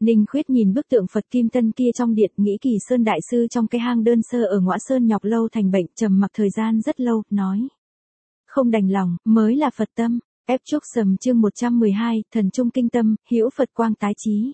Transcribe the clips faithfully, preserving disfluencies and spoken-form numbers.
Ninh Khuyết nhìn bức tượng Phật Kim Tân kia trong điện, nghĩ Kỳ Sơn Đại Sư trong cái hang đơn sơ ở Ngõa Sơn nhọc lâu thành bệnh, trầm mặc thời gian rất lâu, nói. Không đành lòng, mới là Phật tâm. Ép Trúc Sầm chương một trăm mười hai, Thần Trung Kinh Tâm, hữu Phật quang tái chí.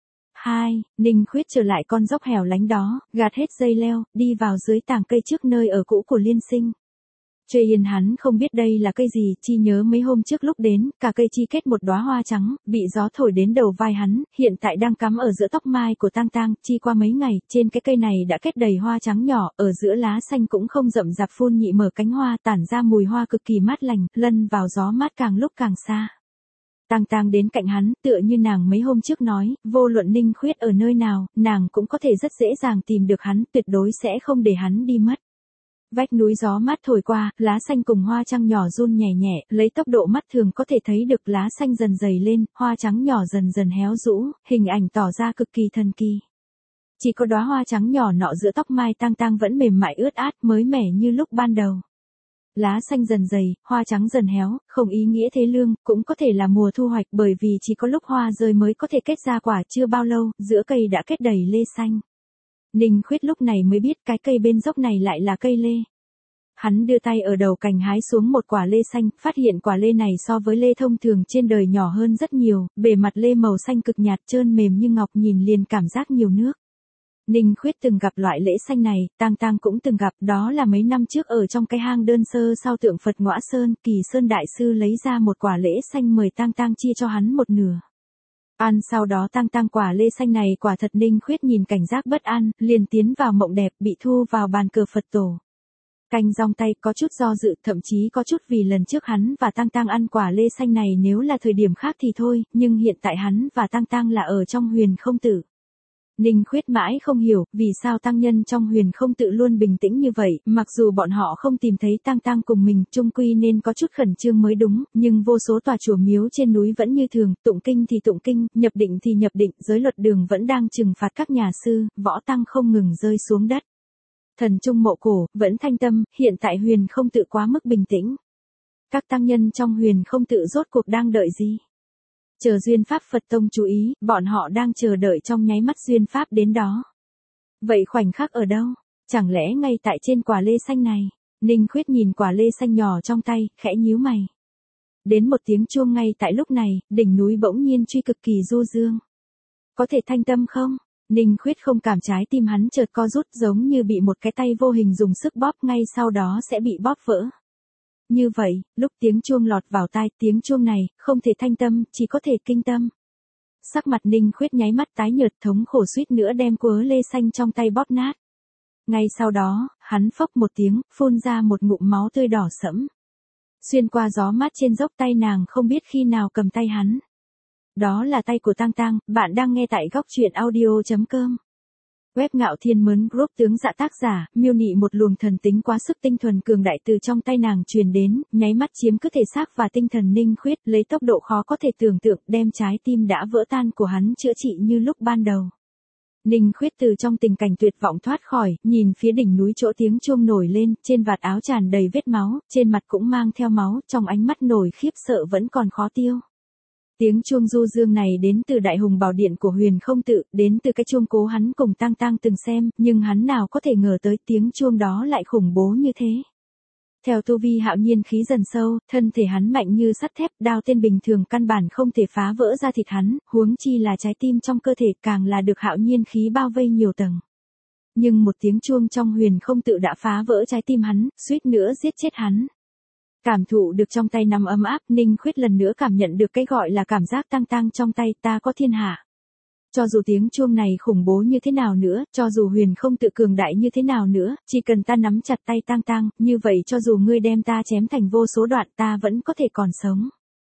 hai. Ninh Khuyết trở lại con dốc hẻo lánh đó, gạt hết dây leo, đi vào dưới tàng cây trước nơi ở cũ của Liên Sinh. Trê Yên hắn không biết đây là cây gì, chỉ nhớ mấy hôm trước lúc đến, cả cây chi kết một đóa hoa trắng, bị gió thổi đến đầu vai hắn, hiện tại đang cắm ở giữa tóc mai của Tang Tang, chi qua mấy ngày, trên cái cây này đã kết đầy hoa trắng nhỏ, ở giữa lá xanh cũng không rậm rạp phun nhị mở cánh hoa, tản ra mùi hoa cực kỳ mát lành, lân vào gió mát càng lúc càng xa. Tang Tang đến cạnh hắn, tựa như nàng mấy hôm trước nói, vô luận Ninh Khuyết ở nơi nào, nàng cũng có thể rất dễ dàng tìm được hắn, tuyệt đối sẽ không để hắn đi mất. Vách núi gió mát thổi qua, lá xanh cùng hoa trắng nhỏ run nhẹ nhẹ, lấy tốc độ mắt thường có thể thấy được lá xanh dần dày lên, hoa trắng nhỏ dần dần héo rũ, hình ảnh tỏ ra cực kỳ thần kỳ. Chỉ có đóa hoa trắng nhỏ nọ giữa tóc mai Tang Tang vẫn mềm mại ướt át, mới mẻ như lúc ban đầu. Lá xanh dần dày, hoa trắng dần héo, không ý nghĩa thế lương, cũng có thể là mùa thu hoạch, bởi vì chỉ có lúc hoa rơi mới có thể kết ra quả, chưa bao lâu, giữa cây đã kết đầy lê xanh. Ninh Khuyết lúc này mới biết cái cây bên dốc này lại là cây lê. Hắn đưa tay ở đầu cành hái xuống một quả lê xanh, phát hiện quả lê này so với lê thông thường trên đời nhỏ hơn rất nhiều, bề mặt lê màu xanh cực nhạt trơn mềm như ngọc, nhìn liền cảm giác nhiều nước. Ninh Khuyết từng gặp loại lễ xanh này, Tang Tang cũng từng gặp, đó là mấy năm trước ở trong cái hang đơn sơ sau tượng Phật Ngõa Sơn, Kỳ Sơn Đại Sư lấy ra một quả lễ xanh mời Tang Tang chia cho hắn một nửa. Ăn sau đó Tang Tang quả lê xanh này quả thật. Ninh Khuyết nhìn cảnh giác bất an, liền tiến vào mộng đẹp, bị thu vào bàn cờ Phật tổ. Canh rong tay, có chút do dự, thậm chí có chút vì lần trước hắn và Tang Tang ăn quả lê xanh này nếu là thời điểm khác thì thôi, nhưng hiện tại hắn và Tang Tang là ở trong Huyền Không Tự. Ninh Khuyết mãi không hiểu, vì sao tăng nhân trong Huyền Không Tự luôn bình tĩnh như vậy, mặc dù bọn họ không tìm thấy Tang Tang cùng mình, chung quy nên có chút khẩn trương mới đúng, nhưng vô số tòa chùa miếu trên núi vẫn như thường, tụng kinh thì tụng kinh, nhập định thì nhập định, giới luật đường vẫn đang trừng phạt các nhà sư, võ tăng không ngừng rơi xuống đất. Thần Trung mộ cổ, vẫn thanh tâm, hiện tại Huyền Không Tự quá mức bình tĩnh. Các tăng nhân trong Huyền Không Tự rốt cuộc đang đợi gì? Chờ duyên pháp Phật tông chú ý, bọn họ đang chờ đợi trong nháy mắt duyên pháp đến đó. Vậy khoảnh khắc ở đâu? Chẳng lẽ ngay tại trên quả lê xanh này? Ninh Khuyết nhìn quả lê xanh nhỏ trong tay, khẽ nhíu mày. Đến một tiếng chuông ngay tại lúc này, đỉnh núi bỗng nhiên truy cực kỳ du dương. Có thể thanh tâm không? Ninh Khuyết không cảm, trái tim hắn chợt co rút, giống như bị một cái tay vô hình dùng sức bóp, ngay sau đó sẽ bị bóp vỡ. Như vậy, lúc tiếng chuông lọt vào tai, tiếng chuông này, không thể thanh tâm, chỉ có thể kinh tâm. Sắc mặt Ninh Khuyết nháy mắt tái nhợt, thống khổ suýt nữa đem cuớ lê xanh trong tay bóp nát. Ngay sau đó, hắn phốc một tiếng, phun ra một ngụm máu tươi đỏ sẫm. Xuyên qua gió mát trên dốc, tay nàng không biết khi nào cầm tay hắn. Đó là tay của Tang Tang, bạn đang nghe tại góc truyện audio chấm com. Web Ngạo Thiên Mớn Group tướng dạ tác giả, miêu nị một luồng thần tính quá sức tinh thuần cường đại từ trong tay nàng truyền đến, nháy mắt chiếm cứ thể xác và tinh thần Ninh Khuyết, lấy tốc độ khó có thể tưởng tượng, đem trái tim đã vỡ tan của hắn chữa trị như lúc ban đầu. Ninh Khuyết từ trong tình cảnh tuyệt vọng thoát khỏi, nhìn phía đỉnh núi chỗ tiếng chuông nổi lên, trên vạt áo tràn đầy vết máu, trên mặt cũng mang theo máu, trong ánh mắt nổi khiếp sợ vẫn còn khó tiêu. Tiếng chuông du dương này đến từ Đại Hùng Bảo Điện của Huyền Không Tự, đến từ cái chuông cố hắn cùng Tang Tang từng xem, nhưng hắn nào có thể ngờ tới tiếng chuông đó lại khủng bố như thế. Theo tu vi hạo nhiên khí dần sâu, thân thể hắn mạnh như sắt thép, đao tên bình thường căn bản không thể phá vỡ ra thịt hắn, huống chi là trái tim trong cơ thể, càng là được hạo nhiên khí bao vây nhiều tầng. Nhưng một tiếng chuông trong Huyền Không Tự đã phá vỡ trái tim hắn, suýt nữa giết chết hắn. Cảm thụ được trong tay nắm ấm áp, Ninh Khuyết lần nữa cảm nhận được cái gọi là cảm giác Tang Tang trong tay, ta có thiên hạ. Cho dù tiếng chuông này khủng bố như thế nào nữa, cho dù Huyền Không Tự cường đại như thế nào nữa, chỉ cần ta nắm chặt tay Tang Tang, như vậy cho dù ngươi đem ta chém thành vô số đoạn, ta vẫn có thể còn sống.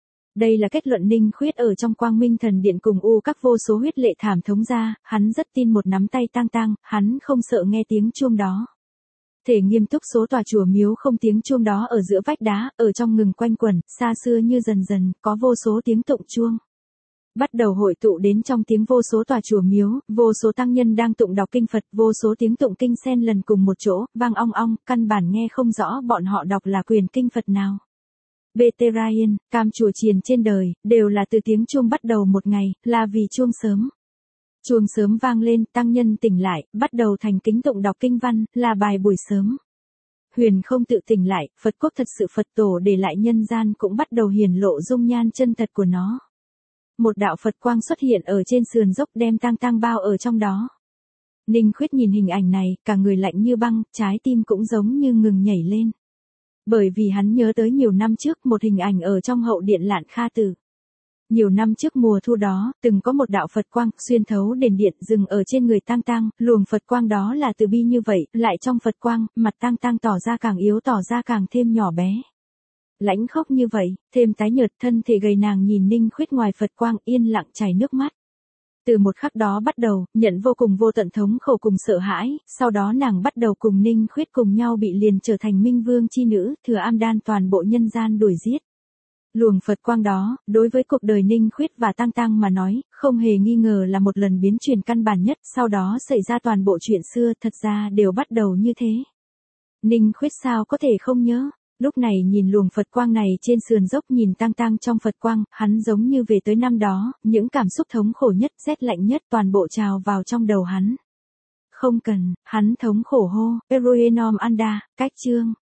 Đây là kết luận Ninh Khuyết ở trong Quang Minh Thần Điện cùng u các vô số huyết lệ thảm thống ra, hắn rất tin một nắm tay Tang Tang, hắn không sợ nghe tiếng chuông đó. Thể nghiêm túc số tòa chùa miếu không tiếng chuông đó ở giữa vách đá, ở trong ngừng quanh quẩn, xa xưa như dần dần, có vô số tiếng tụng chuông. Bắt đầu hội tụ đến trong tiếng vô số tòa chùa miếu, vô số tăng nhân đang tụng đọc kinh Phật, vô số tiếng tụng kinh xen lần cùng một chỗ, vang ong ong, căn bản nghe không rõ bọn họ đọc là quyền kinh Phật nào. bê tê Ryan, cam chùa chiền trên đời, đều là từ tiếng chuông bắt đầu một ngày, là vì chuông sớm. Chuông sớm vang lên, tăng nhân tỉnh lại, bắt đầu thành kính tụng đọc kinh văn, là bài buổi sớm. Huyền không tự tỉnh lại, Phật quốc thật sự Phật tổ để lại nhân gian cũng bắt đầu hiển lộ dung nhan chân thật của nó. Một đạo Phật quang xuất hiện ở trên sườn dốc đem Tăng Tăng bao ở trong đó. Ninh Khuyết nhìn hình ảnh này, cả người lạnh như băng, trái tim cũng giống như ngừng nhảy lên. Bởi vì hắn nhớ tới nhiều năm trước một hình ảnh ở trong hậu điện Lạn Kha Tử. Nhiều năm trước mùa thu đó, từng có một đạo Phật quang xuyên thấu đền điện dừng ở trên người Tăng Tăng, luồng Phật quang đó là từ bi như vậy, lại trong Phật quang, mặt Tăng Tăng tỏ ra càng yếu tỏ ra càng thêm nhỏ bé. Lãnh khốc như vậy, thêm tái nhợt thân thể gầy nàng nhìn Ninh Khuyết ngoài Phật quang yên lặng chảy nước mắt. Từ một khắc đó bắt đầu, nhận vô cùng vô tận thống khổ cùng sợ hãi, sau đó nàng bắt đầu cùng Ninh Khuyết cùng nhau bị liền trở thành minh vương chi nữ, thừa am đan toàn bộ nhân gian đuổi giết. Luồng Phật quang đó, đối với cuộc đời Ninh Khuyết và Tăng Tăng mà nói, không hề nghi ngờ là một lần biến chuyển căn bản nhất, sau đó xảy ra toàn bộ chuyện xưa thật ra đều bắt đầu như thế. Ninh Khuyết sao có thể không nhớ, lúc này nhìn luồng Phật quang này trên sườn dốc nhìn Tăng Tăng trong Phật quang, hắn giống như về tới năm đó, những cảm xúc thống khổ nhất, rét lạnh nhất toàn bộ trào vào trong đầu hắn. Không cần, hắn thống khổ hô, Eroenom Anda, cách chương.